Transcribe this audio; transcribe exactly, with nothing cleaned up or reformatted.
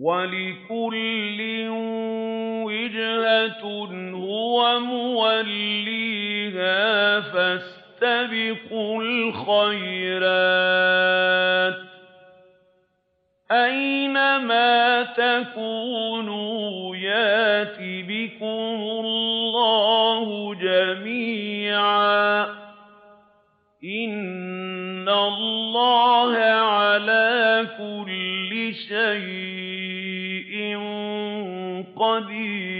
وَلِكُلٍّ وِجْهَةٌ هُوَ مُوَلِّيهَا ۖ فَاسْتَبِقُوا الْخَيْرَاتِ ۚ أَيْنَ مَا تَكُونُوا يَأْتِ بِكُمُ اللَّهُ جَمِيعًا ۚ إِنَّ اللَّهَ عَلَىٰ كُلِّ شَيْءٍ قَدِيرٌ.